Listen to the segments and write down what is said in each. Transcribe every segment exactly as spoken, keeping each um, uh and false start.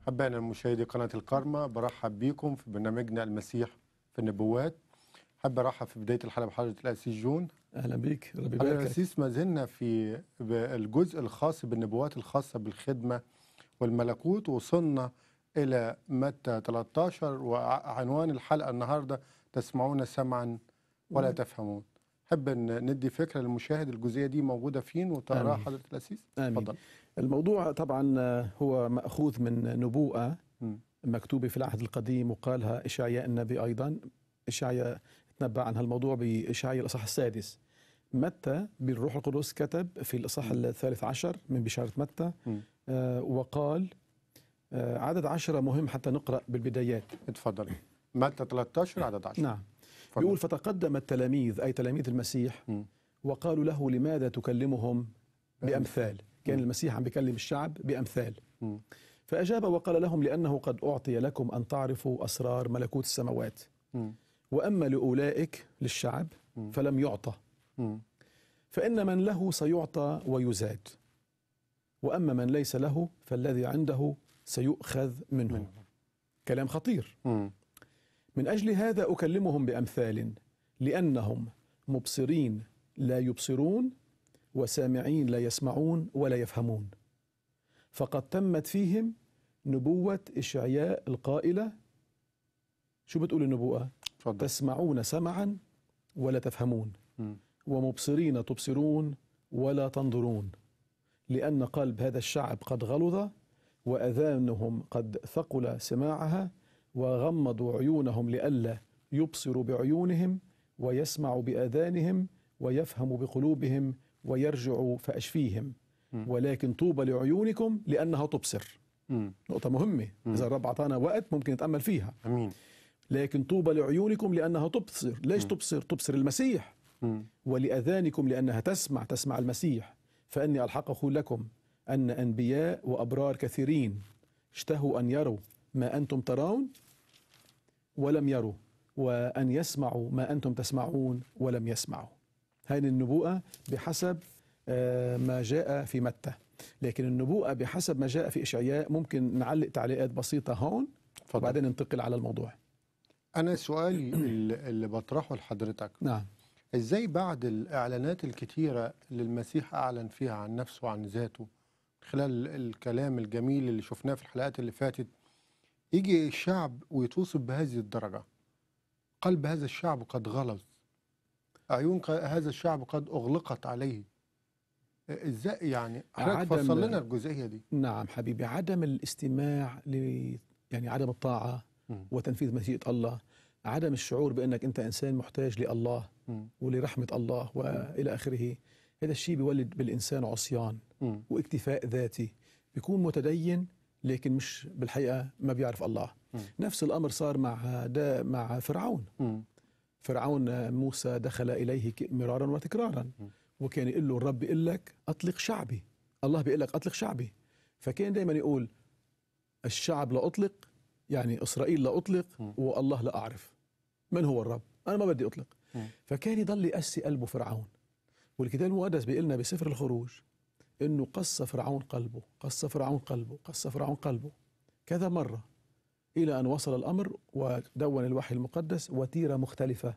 أحبائنا المشاهدي قناة الكارما، برحب بيكم في برنامجنا المسيح في النبوات. حابب أرحب في بداية الحلقة بحضرة الأسيس جون. أهلا بيك، ربي حضرة يبارك لك. الأسيس، ما زلنا في الجزء الخاص بالنبوات الخاصة بالخدمة والملكوت، وصلنا إلى متى ثلاثة عشر، وعنوان الحلقة النهاردة تسمعون سمعا ولا تفهمون. حب أن ندي فكرة للمشاهد الجزئية دي موجودة فين وتقراها حضرة الأسيس. آمين. تفضل. الموضوع طبعا هو مأخوذ من نبوءة م. مكتوبة في العهد القديم، وقالها إشعياء النبي أيضا. إشعياء تنبأ عن هالموضوع بإشعياء الإصحاح السادس. متى بالروح القدس كتب في الإصحاح الثالث عشر من بشارة متى، آه وقال آه عدد عشرة مهم حتى نقرأ بالبدايات. اتفضل. متى ثلاثة عشر عدد عشرة. نعم. بيقول: فتقدم التلاميذ أي تلاميذ المسيح م. وقالوا له: لماذا تكلمهم بأمثال؟ كان المسيح عم بيكلم الشعب بأمثال. م. فأجاب وقال لهم: لأنه قد أعطي لكم أن تعرفوا أسرار ملكوت السماوات، م. وأما لأولئك للشعب م. فلم يعطى، م. فإن من له سيعطى ويزاد، وأما من ليس له فالذي عنده سيؤخذ منه. م. كلام خطير. م. من أجل هذا أكلمهم بأمثال، لأنهم مبصرين لا يبصرون، وسامعين لا يسمعون ولا يفهمون. فقد تمت فيهم نبوة إشعياء القائلة. شو بتقول النبوة؟ فضل. تسمعون سمعا ولا تفهمون، م. ومبصرين تبصرون ولا تنظرون، لأن قلب هذا الشعب قد غلظ، وأذانهم قد ثقل سماعها، وغمضوا عيونهم لئلا يبصروا بعيونهم، ويسمعوا بآذانهم، ويفهموا بقلوبهم، ويرجعوا فأشفيهم. م. ولكن طوبى لعيونكم لأنها تبصر. م. نقطة مهمة. م. إذا الرب أعطانا وقت ممكن نتأمل فيها. أمين. لكن طوبى لعيونكم لأنها تبصر. ليش م. تبصر؟ تبصر المسيح. م. ولأذانكم لأنها تسمع تسمع المسيح. فأني ألحق لكم أن أنبياء وأبرار كثيرين اشتهوا أن يروا ما أنتم ترون ولم يروا، وأن يسمعوا ما أنتم تسمعون ولم يسمعوا. هذه النبوءة بحسب ما جاء في متى. لكن النبوءة بحسب ما جاء في إشعياء ممكن نعلق تعليقات بسيطة هون، وبعدين ننتقل على الموضوع. أنا سؤالي اللي بطرحه لحضرتك، نعم، إزاي بعد الإعلانات الكتيرة اللي المسيح أعلن فيها عن نفسه وعن ذاته خلال الكلام الجميل اللي شفناه في الحلقات اللي فاتت، يجي الشعب ويتوصف بهذه الدرجة؟ قلب هذا الشعب قد غلظ، عيون هذا الشعب قد أغلقت عليه. ازاي يعني؟ حضرتك فصل لنا الجزئية دي. نعم حبيبي، عدم الاستماع ل يعني عدم الطاعة م. وتنفيذ مشيئة الله، عدم الشعور بأنك أنت إنسان محتاج لله م. ولرحمة الله وإلى آخره. هذا الشيء بيولد بالإنسان عصيان م. واكتفاء ذاتي، بيكون متدين لكن مش بالحقيقة ما بيعرف الله. م. نفس الأمر صار مع دا مع فرعون. م. فرعون موسى دخل إليه مرارا وتكرارا، م. وكان يقول له الرب يقول لك أطلق شعبي، الله بيقول لك أطلق شعبي. فكان دائما يقول الشعب لا أطلق، يعني إسرائيل لا أطلق، م. والله لا أعرف من هو الرب، أنا ما بدي أطلق. م. فكان يضل يقسي قلبه فرعون. والكتاب المقدس بيقول لنا بسفر الخروج إنه قص فرعون قلبه، قص فرعون قلبه، قص فرعون قلبه كذا مرة، إلى أن وصل الأمر ودون الوحي المقدس وتيرة مختلفة،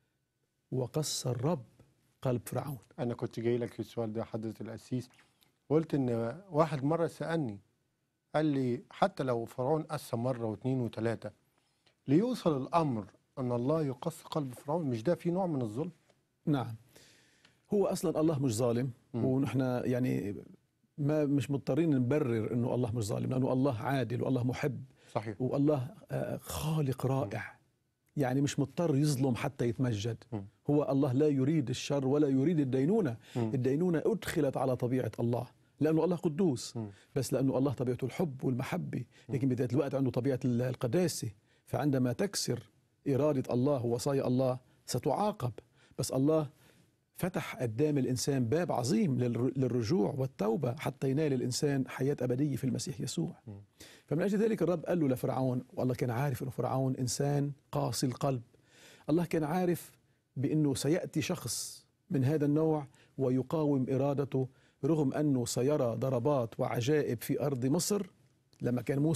وقص الرب قلب فرعون. أنا كنت جاي لك في السؤال ده حضرة الأسيس، قلت إن واحد مرة سألني قال لي حتى لو فرعون قسى مرة واثنين وثلاثة ليوصل الأمر أن الله يقص قلب فرعون، مش ده في نوع من الظلم؟ نعم، هو أصلا الله مش ظالم، م. ونحن يعني ما مش مضطرين نبرر إنه الله مش ظالم، لأنه الله عادل والله محب. صحيح. والله خالق رائع، م. يعني مش مضطر يظلم حتى يتمجد. م. هو الله لا يريد الشر ولا يريد الدينونة. م. الدينونة أدخلت على طبيعة الله لأنه الله قدوس، م. بس لأنه الله طبيعته الحب والمحبة، لكن بذات الوقت عنده طبيعة القداسة. فعندما تكسر إرادة الله ووصايا الله ستعاقب. بس الله فتح قدام الإنسان باب عظيم للرجوع والتوبة حتى ينال الإنسان حياة أبدية في المسيح يسوع. م. فمن أجل ذلك الرب قال له لفرعون، والله كان عارف أنه فرعون إنسان قاسي القلب. الله كان عارف بأنه سيأتي شخص من هذا النوع ويقاوم إرادته، رغم أنه سيرى ضربات وعجائب في أرض مصر. لما كان موسى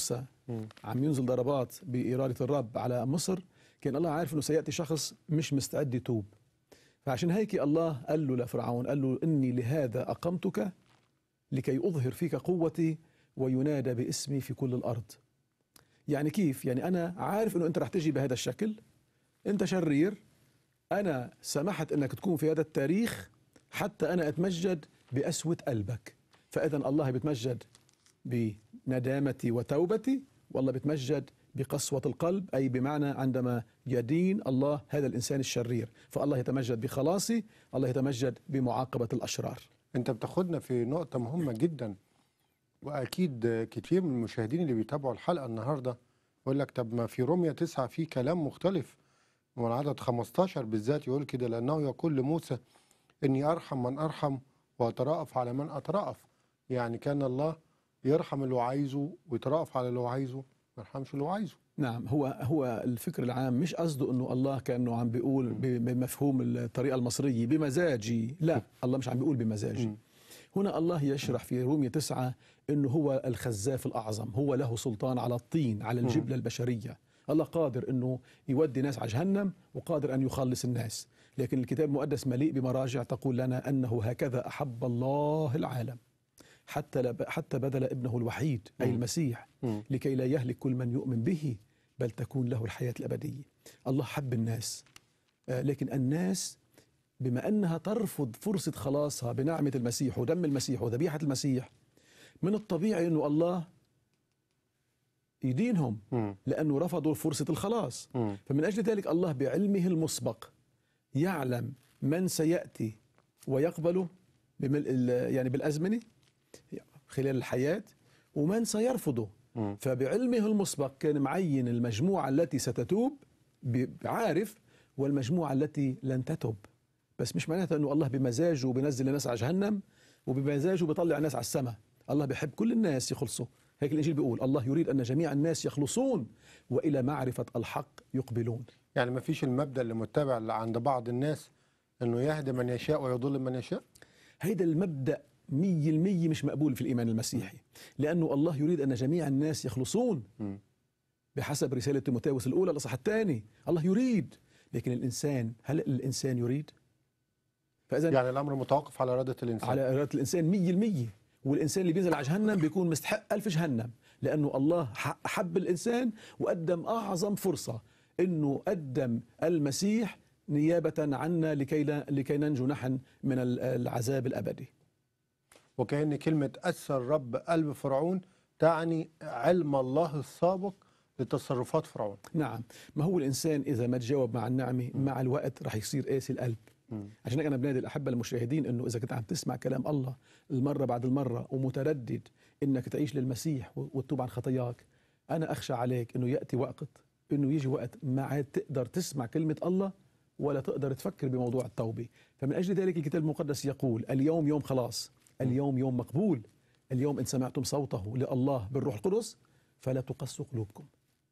عم ينزل ضربات بإرادة الرب على مصر، كان الله عارف أنه سيأتي شخص مش مستعد يتوب. فعشان هيك الله قال له لفرعون، قال له إني لهذا أقمتك لكي أظهر فيك قوتي وينادى باسمي في كل الأرض. يعني كيف؟ يعني أنا عارف أنه أنت رح تجي بهذا الشكل، أنت شرير، أنا سمحت أنك تكون في هذا التاريخ حتى أنا أتمجد بأسوة قلبك. فإذا الله بيتمجد بندامتي وتوبتي، والله بيتمجد بقسوة القلب، أي بمعنى عندما يدين الله هذا الإنسان الشرير، فالله يتمجد بخلاصي، الله يتمجد بمعاقبة الأشرار. أنت بتاخدنا في نقطة مهمة جدا، وأكيد كتير من المشاهدين اللي بيتابعوا الحلقة النهاردة يقول لك طب ما في رومية تسعة في كلام مختلف، ومن عدد خمستاشر بالذات يقول كده: لأنه يقول لموسى إني أرحم من أرحم وأترأف على من أترأف. يعني كان الله يرحم اللي هو عايزه ويترأف على اللي هو عايزه، ما يرحمش اللي هو عايزه. نعم، هو هو الفكر العام مش قصده انه الله كانه عم بيقول بمفهوم الطريقه المصريه بمزاجي، لا، الله مش عم بيقول بمزاجي. هنا الله يشرح في رومية تسعة انه هو الخزاف الاعظم، هو له سلطان على الطين، على الجبله البشريه. الله قادر انه يودي ناس على جهنم وقادر ان يخلص الناس، لكن الكتاب المقدس مليء بمراجع تقول لنا انه هكذا احب الله العالم حتى حتى بذل ابنه الوحيد أي المسيح لكي لا يهلك كل من يؤمن به بل تكون له الحياة الأبدية. الله حب الناس، لكن الناس بما أنها ترفض فرصة خلاصها بنعمة المسيح ودم المسيح وذبيحة المسيح، من الطبيعي أنه الله يدينهم لأنه رفضوا فرصة الخلاص. فمن أجل ذلك الله بعلمه المسبق يعلم من سيأتي ويقبله يعني بالأزمنة خلال الحياة ومن سيرفضه. م. فبعلمه المسبق كان معين المجموعة التي ستتوب بعارف والمجموعة التي لن تتوب. بس مش معناتها أنه الله بمزاجه بينزل الناس على جهنم وبمزاجه بيطلع الناس على السماء. الله بيحب كل الناس يخلصوا، هيك الإنجيل بيقول الله يريد أن جميع الناس يخلصون وإلى معرفة الحق يقبلون. يعني ما فيش المبدأ اللي متبع اللي عند بعض الناس أنه يهدي من يشاء ويضل من يشاء. هيدا المبدأ مية المية مش مقبول في الإيمان المسيحي، لأنه الله يريد أن جميع الناس يخلصون بحسب رسالة تيموثاوس الأولى الإصحاح الثاني. الله يريد، لكن الإنسان، هل الإنسان يريد؟ فإذا يعني الأمر متوقف على إرادة الإنسان، على إرادة الإنسان مية المية. والإنسان اللي بينزل على جهنم بيكون مستحق ألف جهنم، لأنه الله حب الإنسان وقدم أعظم فرصة إنه قدم المسيح نيابة عنا لكي لكي ننجو نحن من العذاب الأبدي. وكأن كلمة أسر الرب قلب فرعون تعني علم الله السابق لتصرفات فرعون. نعم، ما هو الإنسان إذا ما تجاوب مع النعمة مع الوقت رح يصير قاسي القلب. م. عشان هيك أنا بنادي الأحبة المشاهدين إنه إذا كنت عم تسمع كلام الله المرة بعد المرة ومتردد إنك تعيش للمسيح وتتوب عن خطاياك، أنا أخشى عليك إنه يأتي وقت إنه يجي وقت ما عاد تقدر تسمع كلمة الله ولا تقدر تفكر بموضوع التوبة. فمن أجل ذلك الكتاب المقدس يقول اليوم يوم خلاص، اليوم يوم مقبول، اليوم إن سمعتم صوته لله بالروح القدس فلا تقسوا قلوبكم.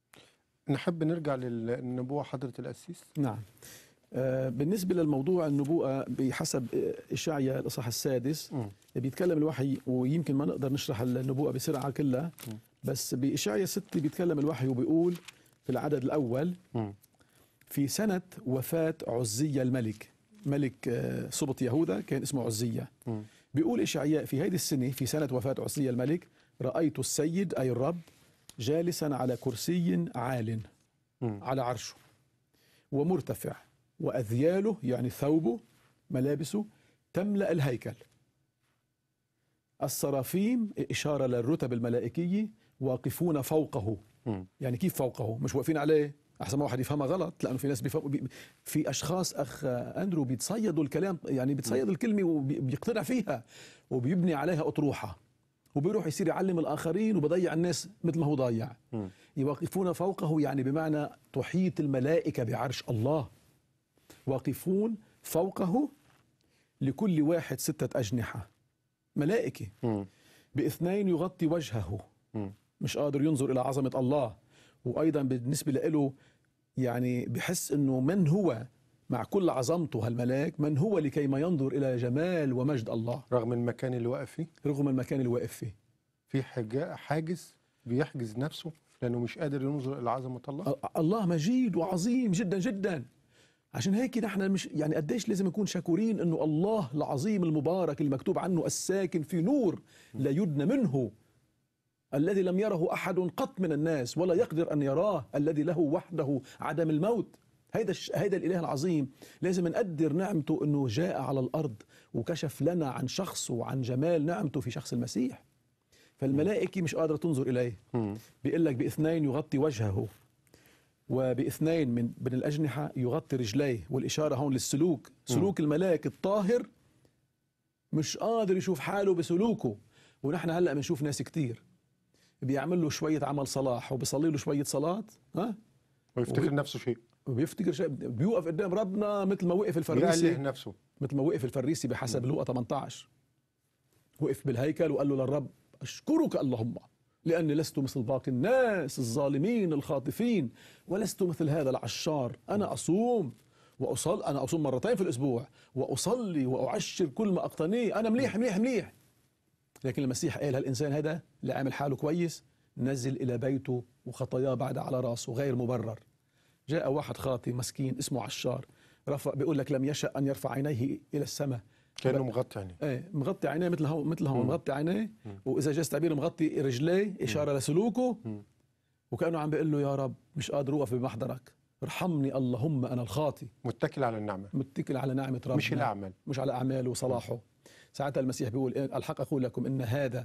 نحب نرجع للنبوة حضرة القسيس. نعم، آه بالنسبة للموضوع النبوءة بحسب إشعياء الإصحاح السادس م. بيتكلم الوحي، ويمكن ما نقدر نشرح النبوءة بسرعة كلها، م. بس بإشعياء ستة بيتكلم الوحي وبيقول في العدد الأول م. في سنة وفاة عزية الملك، ملك آه سبط يهوذا كان اسمه عزية. م. بيقول إشعياء في هذه السنة في سنة وفاة عزية الملك رأيت السيد أي الرب جالسا على كرسي عال على عرشه ومرتفع وأذياله يعني ثوبه ملابسه تملأ الهيكل. الصرافيم إشارة للرتب الملائكية واقفون فوقه. يعني كيف فوقه؟ مش واقفين عليه، أحسن ما واحد يفهمها غلط، لأنه في ناس بيفهم، في أشخاص أخ أندرو بيتصيدوا الكلام، يعني بيتصيد الكلمة وبيقتنع فيها وبيبني عليها أطروحة وبيروح يصير يعلم الآخرين وبضيع الناس مثل ما هو ضايع. يواقفون فوقه يعني بمعنى تحيط الملائكة بعرش الله، واقفون فوقه لكل واحد ستة أجنحة ملائكة، باثنين يغطي وجهه، مش قادر ينظر إلى عظمة الله. وأيضا بالنسبة له يعني بحس أنه من هو مع كل عظمته هالملاك، من هو لكي ما ينظر إلى جمال ومجد الله رغم المكان اللي واقف فيه، رغم المكان اللي واقف فيه في حاجز بيحجز نفسه لأنه مش قادر ينظر إلى عظمة الله. الله مجيد وعظيم جدا جدا. عشان هيك نحن مش يعني قديش لازم نكون شكورين انه الله العظيم المبارك المكتوب عنه الساكن في نور لا يدنى منه، الذي لم يره احد قط من الناس ولا يقدر ان يراه، الذي له وحده عدم الموت. هيدا هيدا الاله العظيم لازم نقدر نعمته انه جاء على الارض وكشف لنا عن شخصه وعن جمال نعمته في شخص المسيح. فالملائكه مش قادره تنظر اليه. بيقول لك باثنين يغطي وجهه، وباثنين من من الأجنحة يغطي رجليه، والإشارة هون للسلوك، سلوك الملاك الطاهر مش قادر يشوف حاله بسلوكه. ونحن هلأ بنشوف ناس كتير بيعمل له شوية عمل صلاح وبيصلي له شوية صلاة، ها، ويفتكر وبي... نفسه شيء، وبيفتكر شيء، بيوقف قدام ربنا مثل ما وقف الفريسي، بيأله نفسه مثل ما وقف الفريسي بحسب لوقا ثمانية عشر. وقف بالهيكل وقال له للرب أشكرك اللهم لأني لست مثل باقي الناس الظالمين الخاطفين، ولست مثل هذا العشار. أنا أصوم وأصل أنا أصوم مرتين في الأسبوع وأصلي وأعشر كل ما أقتنيه، أنا مليح مليح مليح. لكن المسيح قال هالإنسان هذا اللي عامل حاله كويس نزل إلى بيته وخطاياه بعد على راسه غير مبرر. جاء واحد خاطي مسكين اسمه عشار، رفع بيقول لك لم يشأ أن يرفع عينيه إلى السماء، كأنه مغطي عينيه، ايه مغطي عينيه مثل هون مثل هون مغطي عينيه، واذا جاز تعبير مغطي رجليه اشاره لسلوكه، وكانه عم بيقول له يا رب مش قادر اوقف بمحضرك، ارحمني اللهم انا الخاطي. متكل على النعمه، متكل على نعمه ربنا، مش الاعمال، مش على اعماله وصلاحه. ساعتها المسيح بيقول الحق اقول لكم ان هذا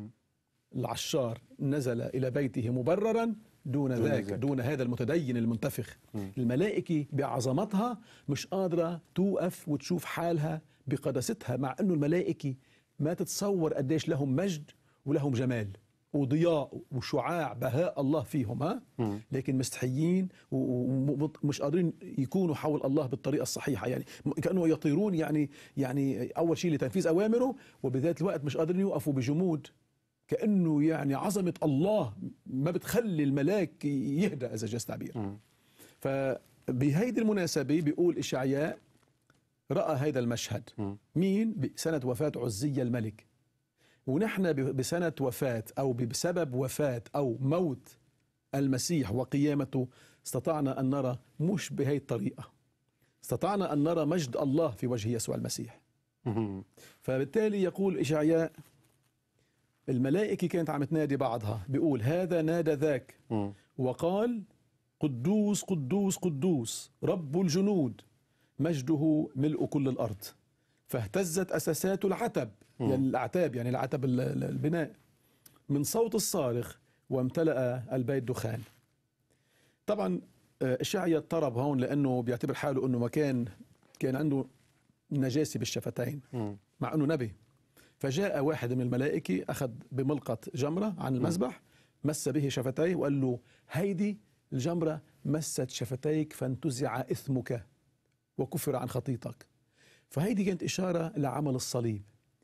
العشار نزل الى بيته مبررا دون, دون ذاك دون هذا المتدين المنتفخ. م. الملائكه بعظمتها مش قادره توقف وتشوف حالها بقداستها، مع انه الملائكه ما تتصور قديش لهم مجد ولهم جمال وضياء وشعاع بهاء الله فيهم، ها م. لكن مستحيين ومش قادرين يكونوا حول الله بالطريقه الصحيحه، يعني كانه يطيرون، يعني يعني اول شيء لتنفيذ اوامره، وبذات الوقت مش قادرين يوقفوا بجمود، كأنه يعني عظمة الله ما بتخلي الملاك يهدى إذا جاز تعبير. فبهيدي المناسبة بيقول إشعياء رأى هذا المشهد. م. مين؟ بسنة وفاة عزية الملك، ونحن بسنة وفاة أو بسبب وفاة أو موت المسيح وقيامته استطعنا أن نرى مش بهي الطريقة، استطعنا أن نرى مجد الله في وجه يسوع المسيح. م. فبالتالي يقول إشعياء الملائكة كانت عم تنادي بعضها، بيقول هذا نادى ذاك م. وقال قدوس قدوس قدوس رب الجنود مجده ملء كل الأرض. فاهتزت أساسات العتب، م. يعني الأعتاب، يعني العتب البناء، من صوت الصارخ وامتلأ البيت دخان. طبعا إشعياء اضطرب هون لأنه بيعتبر حاله أنه مكان كان عنده نجاسة بالشفتين م. مع أنه نبي. فجاء واحد من الملائكة أخذ بملقط جمرة عن المذبح، مس به شفتيه وقال له هيدي الجمرة مست شفتيك فانتزع إثمك وكفر عن خطيتك. فهيدي كانت إشارة لعمل الصليب.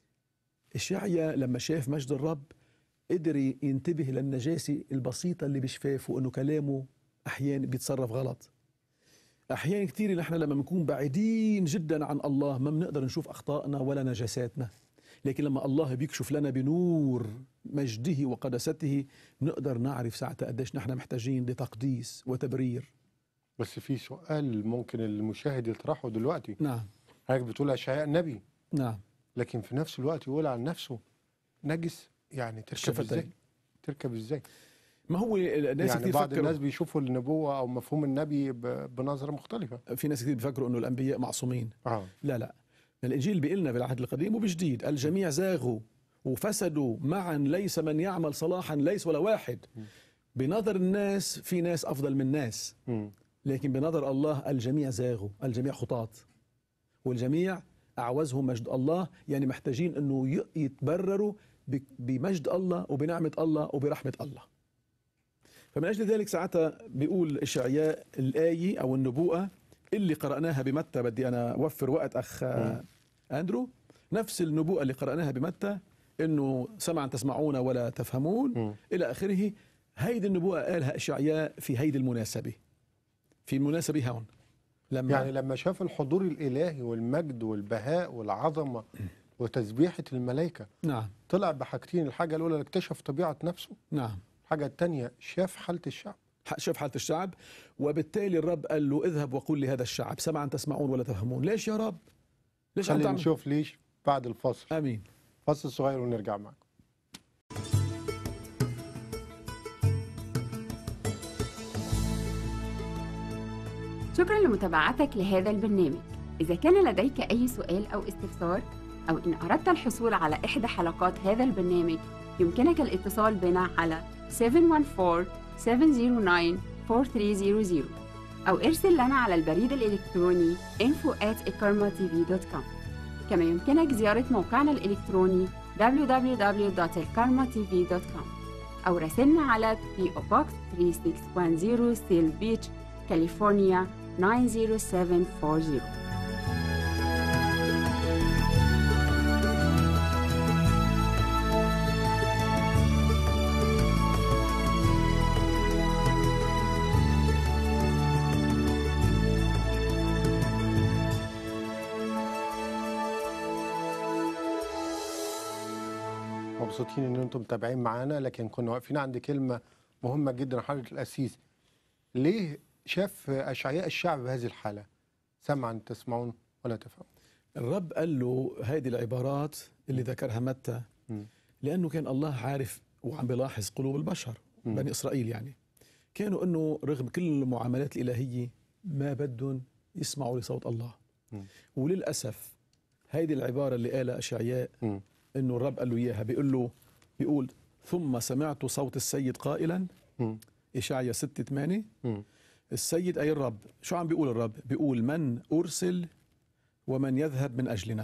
إشعياء لما شاف مجد الرب قدر ينتبه للنجاسة البسيطة اللي بشفافه، أنه كلامه أحيانا بيتصرف غلط. أحيانا كتير نحن لما بنكون بعيدين جدا عن الله ما بنقدر نشوف أخطائنا ولا نجاساتنا، لكن لما الله بيكشف لنا بنور مجده وقدسته نقدر نعرف ساعتها قديش نحن محتاجين لتقديس وتبرير. بس في سؤال ممكن المشاهد يطرحه دلوقتي. نعم. حضرتك بتقول أشعياء النبي. نعم. لكن في نفس الوقت يقول عن نفسه نجس، يعني تركب شفتين. ازاي؟ تركب ازاي؟ ما هو الناس يعني كتير بعض فكروا، الناس بيشوفوا النبوة أو مفهوم النبي بنظرة مختلفة. في ناس كتير بيفكروا إنه الأنبياء معصومين. آه. لا لا، الإنجيل بيقلنا بالعهد القديم وبجديد الجميع زاغوا وفسدوا معا، ليس من يعمل صلاحا ليس ولا واحد. بنظر الناس في ناس أفضل من ناس، لكن بنظر الله الجميع زاغوا، الجميع خطاة، والجميع أعوزهم مجد الله، يعني محتاجين أنه يتبرروا بمجد الله وبنعمة الله وبرحمة الله. فمن أجل ذلك ساعتها بيقول إشعياء الآية أو النبوءة اللي قرأناها بمتى، بدي أنا أوفر وقت أخ م. أندرو، نفس النبوءة اللي قرأناها بمتى إنه سمعا تسمعون ولا تفهمون م. إلى آخره. هيدي النبوءة قالها إشعياء في هيدي المناسبة، في المناسبة هون لما يعني لما شاف الحضور الإلهي والمجد والبهاء والعظمة وتسبيحة الملائكة. نعم. طلع بحاجتين، الحاجة الأولى اكتشف طبيعة نفسه. نعم. الحاجة التانية شاف حالة الشعب، شاف حالة الشعب، وبالتالي الرب قال له اذهب وقل لهذا الشعب سمعا تسمعون ولا تفهمون. ليش يا رب؟ ليش عم خلينا تعمل؟ نشوف ليش بعد الفصل. امين. فصل صغير ونرجع معكم. شكرا لمتابعتك لهذا البرنامج. إذا كان لديك أي سؤال أو استفسار، أو إن أردت الحصول على إحدى حلقات هذا البرنامج، يمكنك الاتصال بنا على سبعة واحد أربعة سبعة صفر تسعة أربعة ثلاثة صفر صفر أو ارسل لنا على البريد الإلكتروني info at ikarma t v dot com. كما يمكنك زيارة موقعنا الإلكتروني دبليو دبليو دبليو دوت الكارما تي في دوت كوم أو راسلنا على بي أو Box ثلاثة ستة واحد صفر سيل بيتش، كاليفورنيا تسعة صفر سبعة أربعة صفر. مبسوطين ان انتم متابعين معانا، لكن كنا واقفين عند كلمه مهمه جدا حضرة القسيس. ليه شاف اشعياء الشعب بهذه الحاله؟ سمعا تسمعون ولا تفهمون. الرب قال له هذه العبارات اللي ذكرها متى لانه كان الله عارف وعم بيلاحظ قلوب البشر م. بني اسرائيل، يعني كانوا انه رغم كل المعاملات الالهيه ما بدهم يسمعوا لصوت الله. م. وللاسف هذه العباره اللي قالها اشعياء م. انه الرب قال له اياها، بيقول له بيقول ثم سمعت صوت السيد قائلا م. اشعياء ستة ثمانية م. السيد اي الرب. شو عم بيقول الرب؟ بيقول من ارسل ومن يذهب من اجلنا؟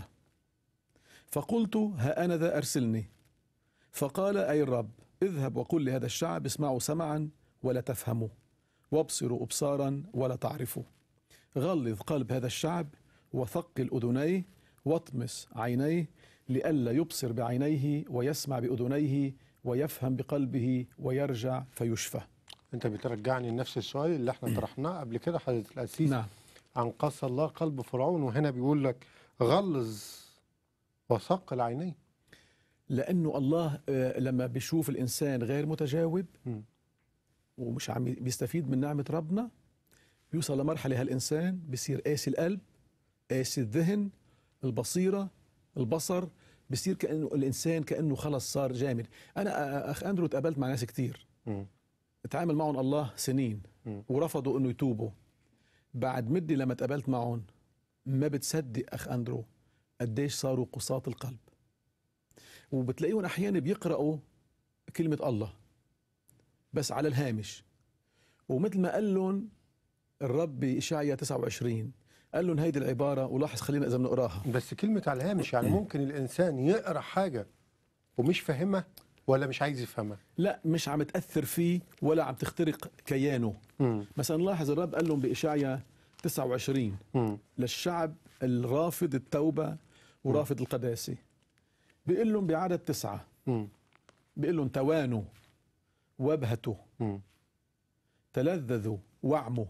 فقلت ها انا ذا ارسلني. فقال اي الرب اذهب وقل لهذا الشعب اسمعوا سمعا ولا تفهموا، وابصروا ابصارا ولا تعرفوا، غلظ قلب هذا الشعب وثقل اذنيه واطمس عينيه لئلا يبصر بعينيه ويسمع بأذنيه ويفهم بقلبه ويرجع فيشفى. انت بترجعني لنفس السؤال اللي احنا طرحناه قبل كده حضرة القسيس. نعم. عن قسى الله قلب فرعون، وهنا بيقول لك غلظ وثقل عينيه. لأنه الله لما بيشوف الإنسان غير متجاوب م. ومش عم بيستفيد من نعمة ربنا، بيوصل لمرحلة هالإنسان بيصير قاسي القلب، قاسي الذهن، البصيرة، البصر، بصير كأنه الإنسان كأنه خلص صار جامد. أنا أخ أندرو تقابلت مع ناس كتير اتعامل معهم الله سنين م. ورفضوا أنه يتوبوا. بعد مدة لما تقابلت معهم ما بتصدق أخ أندرو قديش صاروا قساة القلب، وبتلاقيهم أحيانا بيقرأوا كلمة الله بس على الهامش، ومثل ما قال لهم الرب بإشعياء تسعة وعشرين قال لهم هيدي العبارة، ولاحظ خلينا إذا بنقراها. بس كلمة على الهامش يعني ممكن الإنسان يقرأ حاجة ومش فاهمها ولا مش عايز يفهمها؟ لا، مش عم تأثر فيه ولا عم تخترق كيانه. م. مثلا لاحظ الرب قال لهم بإشعياء تسعة وعشرين م. للشعب الرافض التوبة ورافض م. القداسة، بيقول لهم بعدد تسعة م. بيقول لهم توانوا وابهتوا م. تلذذوا وعموا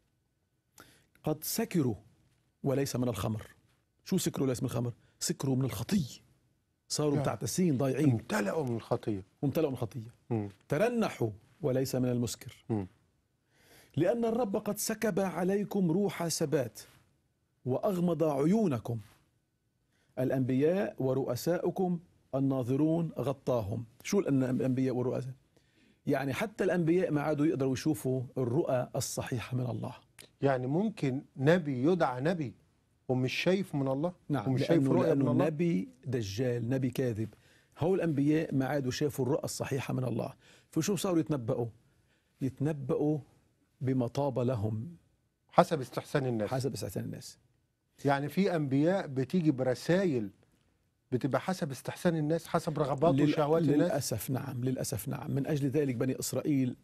قد سكروا وليس من الخمر. شو سكروا ليس من الخمر؟ سكروا من الخطية، صاروا متعتسين ضايعين، امتلأوا من الخطية وامتلأوا من الخطية. م. ترنحوا وليس من المسكر. م. لأن الرب قد سكب عليكم روح ثبات وأغمض عيونكم، الأنبياء ورؤساؤكم الناظرون غطاهم. شو الأنبياء والرؤساء؟ يعني حتى الأنبياء ما عادوا يقدروا يشوفوا الرؤى الصحيحة من الله. يعني ممكن نبي يدعى نبي ومش شايف من الله؟ نعم، ومش شايف رؤية من الله؟ نبي دجال، نبي كاذب. هو الأنبياء ما عادوا شافوا الرؤى الصحيحة من الله، فشو صاروا يتنبؤوا؟ يتنبؤوا بما طاب لهم حسب استحسان الناس. حسب استحسان الناس. يعني في أنبياء بتيجي برسائل بتبقى حسب استحسان الناس، حسب رغبات لل... وشهوات الناس. للأسف نعم، للأسف نعم. من أجل ذلك بني إسرائيل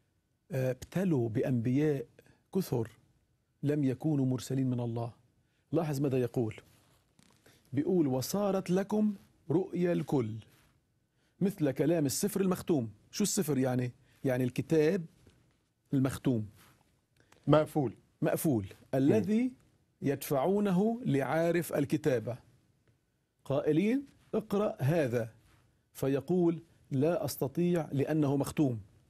ابتلوا بأنبياء كثر لم يكونوا مرسلين من الله. لاحظ ماذا يقول، بيقول وصارت لكم رؤيا الكل مثل كلام السفر المختوم. شو السفر يعني؟ يعني الكتاب المختوم مقفول مقفول الذي يدفعونه لعارف الكتابة قائلين اقرأ هذا، فيقول لا أستطيع لأنه مختوم.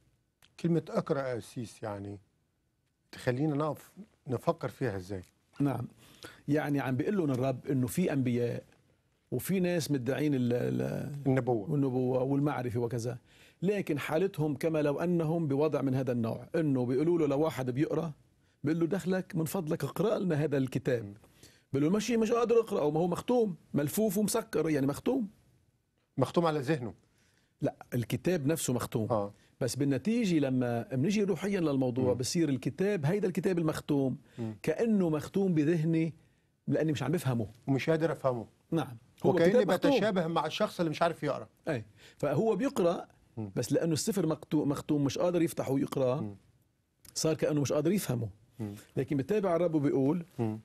كلمة اقرأ يا قسيس يعني تخلينا نقف نفكر فيها ازاي؟ نعم، يعني عم بيقول لهم الرب انه في انبياء وفي ناس مدعين النبوة والنبوة والمعرفة وكذا، لكن حالتهم كما لو انهم بوضع من هذا النوع، انه بيقولوا له لو واحد بيقرأ بيقول له دخلك من فضلك اقرأ لنا هذا الكتاب، بيقول له ماشي مش قادر اقرأه، ما هو مختوم ملفوف ومسكر، يعني مختوم مختوم على ذهنه. لا، الكتاب نفسه مختوم. آه. بس بالنتيجة لما بنجي روحيا للموضوع م. بصير الكتاب هيدا الكتاب المختوم م. كأنه مختوم بذهني لأني مش عم بفهمه ومش قادر أفهمه. نعم، هو وكأني بتشابه مع الشخص اللي مش عارف يقرأ. أي، فهو بيقرأ م. بس لأنه السفر مختوم, مختوم مش قادر يفتحه ويقرأ م. صار كأنه مش قادر يفهمه م. لكن بتابع الرب وبيقول م.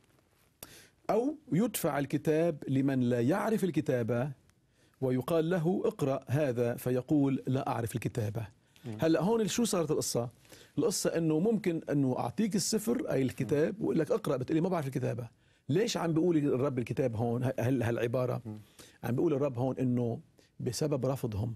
أو يدفع الكتاب لمن لا يعرف الكتابة ويقال له اقرأ هذا فيقول لا أعرف الكتابة. هلا هون شو صارت القصة؟ القصة انه ممكن انه اعطيك السفر اي الكتاب واقول لك اقرأ، بتقولي ما بعرف الكتابة. ليش عم بيقول الرب الكتاب هون هل هالعبارة؟ عم بيقول الرب هون انه بسبب رفضهم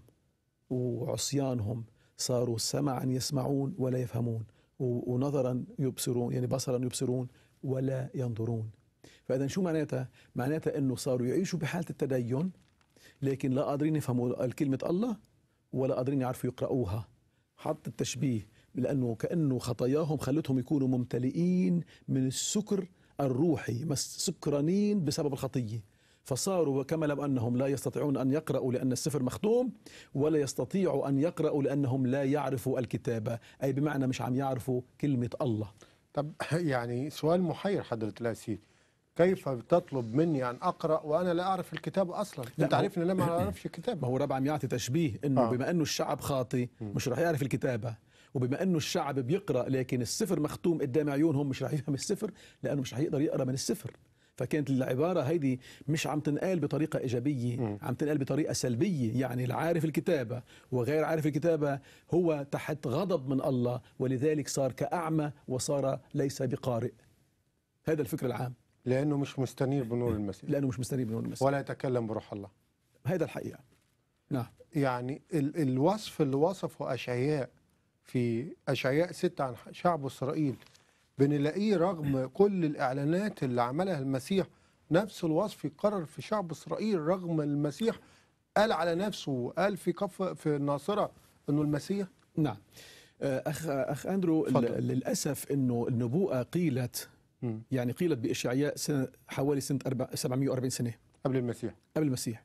وعصيانهم صاروا سمعا يسمعون ولا يفهمون، ونظرا يبصرون يعني بصرا يبصرون ولا ينظرون. فاذا شو معناتها؟ معناتها انه صاروا يعيشوا بحالة التدين لكن لا قادرين يفهموا الكلمة الله ولا قادرين يعرفوا يقرأوها. حط التشبيه لأنه كأنه خطاياهم خلتهم يكونوا ممتلئين من السكر الروحي، بس سكرانين بسبب الخطية، فصاروا كما لو أنهم لا يستطيعون أن يقرأوا لأن السفر مختوم، ولا يستطيعوا أن يقرأوا لأنهم لا يعرفوا الكتابة، أي بمعنى مش عم يعرفوا كلمة الله. طب يعني سؤال محير حضرة القسيس، كيف تطلب مني أن أقرأ وأنا لا أعرف الكتاب أصلا؟ أنت عارف أن أنا ما أعرفش الكتاب. ما هو رب عم يعطي تشبيه أنه آه. بما أنه الشعب خاطي مش رح يعرف الكتابة، وبما أنه الشعب بيقرأ لكن السفر مختوم قدام عيونهم مش رح يفهم السفر لأنه مش رح يقدر يقرأ من السفر. فكانت العبارة هيدي مش عم تنقال بطريقة إيجابية، م. عم تنقال بطريقة سلبية، يعني العارف الكتابة وغير عارف الكتابة هو تحت غضب من الله، ولذلك صار كأعمى وصار ليس بقارئ. هذا الفكر العام، لأنه مش مستنير بنور المسيح، لأنه مش مستنير بنور المسيح ولا يتكلم بروح الله. هذا الحقيقة. نعم، يعني ال الوصف اللي وصفه أشعياء في أشعياء ستة عن شعب إسرائيل بنلاقيه رغم كل الإعلانات اللي عملها المسيح نفس الوصف يقرر في شعب إسرائيل، رغم المسيح قال على نفسه وقال في كف في الناصرة إنه المسيح. نعم أخ أخ أندرو، فضل. للأسف إنه النبوءة قيلت م. يعني قيلت بإشعياء سنة حوالي سنة سبعمائة وأربعين سنة قبل المسيح قبل المسيح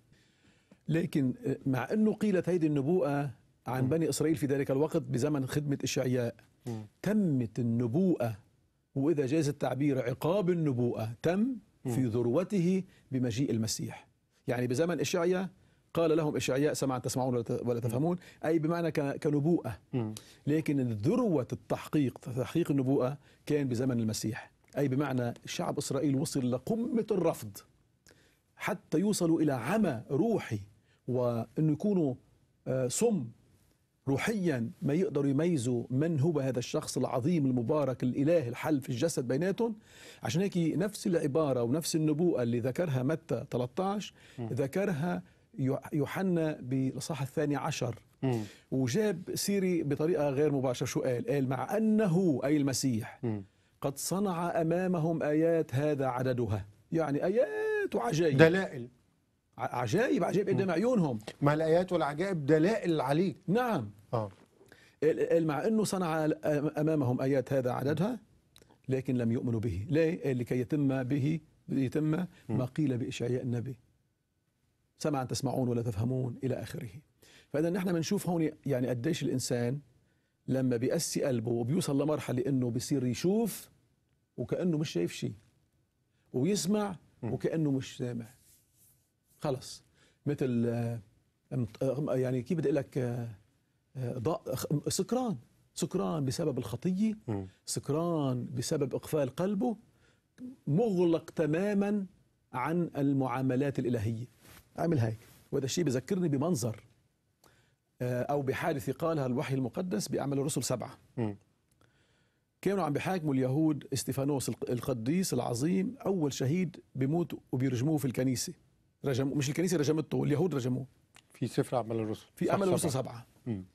لكن مع أنه قيلت هذه النبوءة عن م. بني إسرائيل في ذلك الوقت بزمن خدمة إشعياء، م. تمت النبوءة، وإذا جاز التعبير عقاب النبوءة تم في ذروته بمجيء المسيح. يعني بزمن إشعياء قال لهم إشعياء سمعا تسمعون ولا تفهمون، أي بمعنى كنبوءة، لكن ذروة التحقيق تحقيق النبوءة كان بزمن المسيح، أي بمعنى شعب إسرائيل وصل لقمة الرفض حتى يوصلوا إلى عمى روحي، وأنه يكونوا صم روحيا ما يقدروا يميزوا من هو هذا الشخص العظيم المبارك الإله الحل في الجسد بيناتهم. عشان هيك نفس العبارة ونفس النبوءة اللي ذكرها متى ثلاثة عشر ذكرها يوحنا بالإصحاح الثاني عشر، م. وجاب سيري بطريقة غير مباشرة. شو قال؟ قال مع أنه أي المسيح م. قد صنع أمامهم آيات هذا عددها، يعني آيات وعجائب، دلائل، عجائب عجائب قدام عيونهم. ما الآيات والعجائب دلائل عليه. نعم. آه. قال مع أنه صنع أمامهم آيات هذا عددها لكن لم يؤمنوا به. ليه؟ قال لكي يتم به يتم ما قيل بإشعياء النبي سمعا تسمعون ولا تفهمون إلى آخره. فإذا نحن بنشوف هون يعني قديش الإنسان لما بيقسي قلبه وبيوصل لمرحلة إنه بيصير يشوف وكأنه مش شايف شيء، ويسمع وكأنه مش سامع، خلص مثل يعني كيف بدي أقول لك سكران سكران بسبب الخطية، سكران بسبب إقفال قلبه، مغلق تماما عن المعاملات الإلهية. أعمل هيك، وهذا الشيء بذكرني بمنظر أو بحادثة قالها الوحي المقدس بأعمال الرسل سبعة. م. كانوا عم بيحاكموا اليهود استيفانوس القديس العظيم، أول شهيد بيموت وبيرجموه في الكنيسة. رجموا، مش الكنيسة رجمته، اليهود رجموه في سفر أعمال الرسل، في أعمال الرسل سبعة. م.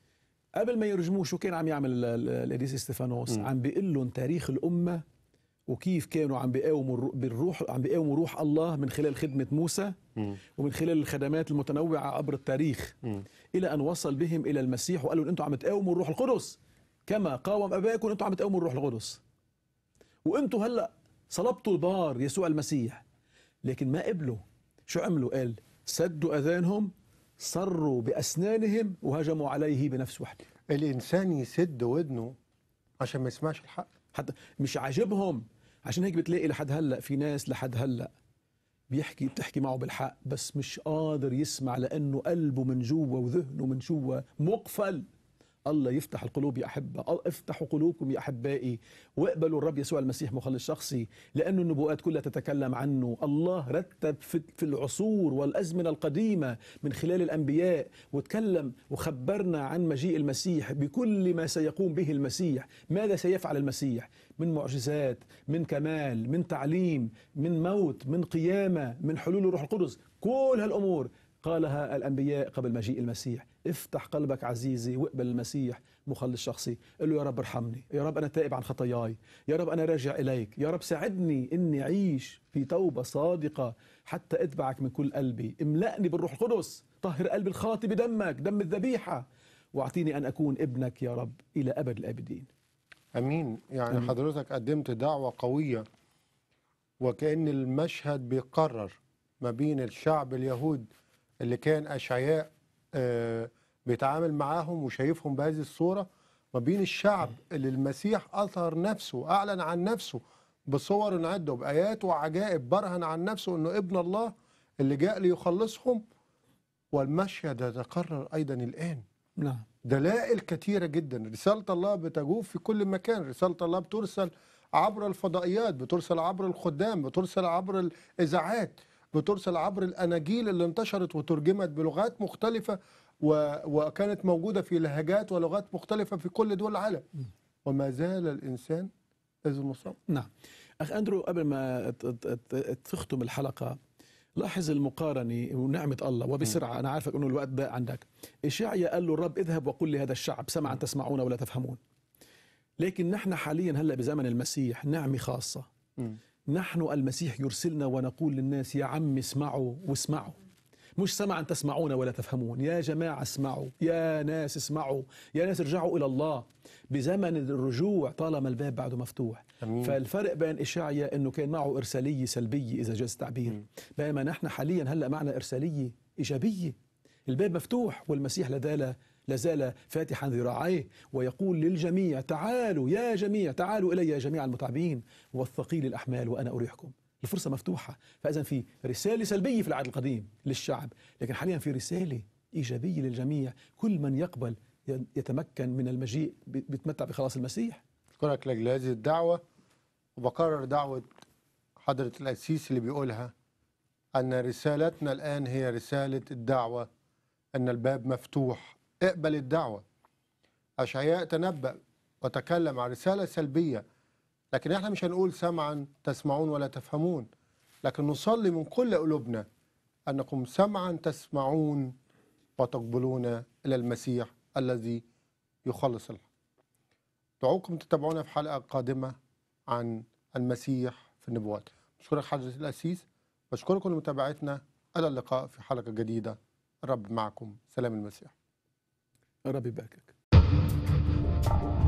قبل ما يرجموه شو كان عم يعمل القديس استفانوس؟ عم بيقول لهم تاريخ الأمة وكيف كانوا عم بيقاوموا بالروح، عم بيقاوموا روح الله من خلال خدمة موسى م. ومن خلال الخدمات المتنوعة عبر التاريخ م. إلى أن وصل بهم إلى المسيح وقال لهم أنتم عم تقاوموا الروح القدس كما قاوم أباكم، أنتم عم تقاوموا الروح القدس، وأنتم هلأ صلبتوا البار يسوع المسيح. لكن ما قبلوا. شو عملوا؟ قال سدوا أذانهم، صروا بأسنانهم، وهجموا عليه بنفس وحده. الإنسان يسد ودنه عشان ما يسمعش الحق، حتى مش عاجبهم. عشان هيك بتلاقي لحد هلأ في ناس لحد هلأ بيحكي بتحكي معه بالحق بس مش قادر يسمع لأنه قلبه من جوا وذهنه من جوا مقفل. الله يفتح القلوب يا أحبة، افتحوا قلوبكم يا أحبائي واقبلوا الرب يسوع المسيح مخلص شخصي، لأنه النبوءات كلها تتكلم عنه. الله رتب في العصور والأزمنة القديمة من خلال الأنبياء وتكلم وخبرنا عن مجيء المسيح بكل ما سيقوم به المسيح، ماذا سيفعل المسيح من معجزات، من كمال، من تعليم، من موت، من قيامة، من حلول الروح القدس. كل هالأمور قالها الأنبياء قبل مجيء المسيح. افتح قلبك عزيزي واقبل المسيح مخلص شخصي. قل له يا رب ارحمني، يا رب أنا تائب عن خطاياي، يا رب أنا راجع إليك، يا رب ساعدني إني أعيش في توبة صادقة حتى أتبعك من كل قلبي. املأني بالروح القدس، طهر قلبي الخاطي بدمك دم الذبيحة، واعطيني أن أكون ابنك يا رب إلى أبد الآبدين. أمين. يعني أمين. حضرتك قدمت دعوة قوية، وكأن المشهد بيقرر ما بين الشعب اليهود اللي كان أشعياء آه بيتعامل معاهم وشايفهم بهذه الصورة، ما بين الشعب اللي المسيح أظهر نفسه، أعلن عن نفسه بصور عدة وبآيات وعجائب، برهن عن نفسه أنه ابن الله اللي جاء ليخلصهم. والمشهد يتكرر أيضا الآن. نعم. دلائل كثيرة جدا. رسالة الله بتجوب في كل مكان. رسالة الله بترسل عبر الفضائيات، بترسل عبر الخدام، بترسل عبر الإذاعات، بترسل عبر الأناجيل اللي انتشرت وترجمت بلغات مختلفة و... وكانت موجودة في لهجات ولغات مختلفة في كل دول العالم، وما زال الإنسان إذ مصاب. نعم. أخ أندرو، قبل ما تختم الحلقة لاحظ المقارنة ونعمة الله وبسرعة. أنا عارفك أنه الوقت ضاق عندك. إشعيا قال له الرب اذهب وقل لهذا الشعب سمعا تسمعون ولا تفهمون. لكن نحن حاليا هلأ بزمن المسيح نعمة خاصة. م. نحن المسيح يرسلنا ونقول للناس يا عم اسمعوا واسمعوا، مش سمعا تسمعون ولا تفهمون. يا جماعة اسمعوا، يا ناس اسمعوا، يا ناس ارجعوا إلى الله بزمن الرجوع طالما الباب بعده مفتوح. أمين. فالفرق بين إشعيا أنه كان معه إرسالية سلبية إذا جاز التعبير، بينما نحن حاليا هلأ معنا إرسالية إيجابية. الباب مفتوح والمسيح لازال لازال فاتحا ذراعيه ويقول للجميع تعالوا يا جميع، تعالوا إلي يا جميع المتعبين والثقيل الأحمال وأنا أريحكم. الفرصة مفتوحة. فإذا في رسالة سلبية في العهد القديم للشعب، لكن حاليا في رسالة إيجابية للجميع. كل من يقبل يتمكن من المجيء بيتمتع بخلاص المسيح. أشكرك لأجل هذه الدعوة، وبكرر دعوة حضرة القسيس اللي بيقولها أن رسالتنا الآن هي رسالة الدعوة، أن الباب مفتوح، اقبل الدعوة. أشعياء تنبأ وتكلم عن رسالة سلبية، لكن احنا مش هنقول سمعا تسمعون ولا تفهمون، لكن نصلي من كل قلوبنا أنكم سمعا تسمعون وتقبلون إلى المسيح الذي يخلص الحق. دعوكم تتابعونا في حلقة قادمة عن المسيح في النبوات. بشكرك حضرة القسيس، بشكركم لمتابعتنا. إلى اللقاء في حلقة جديدة. الرب معكم. سلام المسيح. الرب يباركك.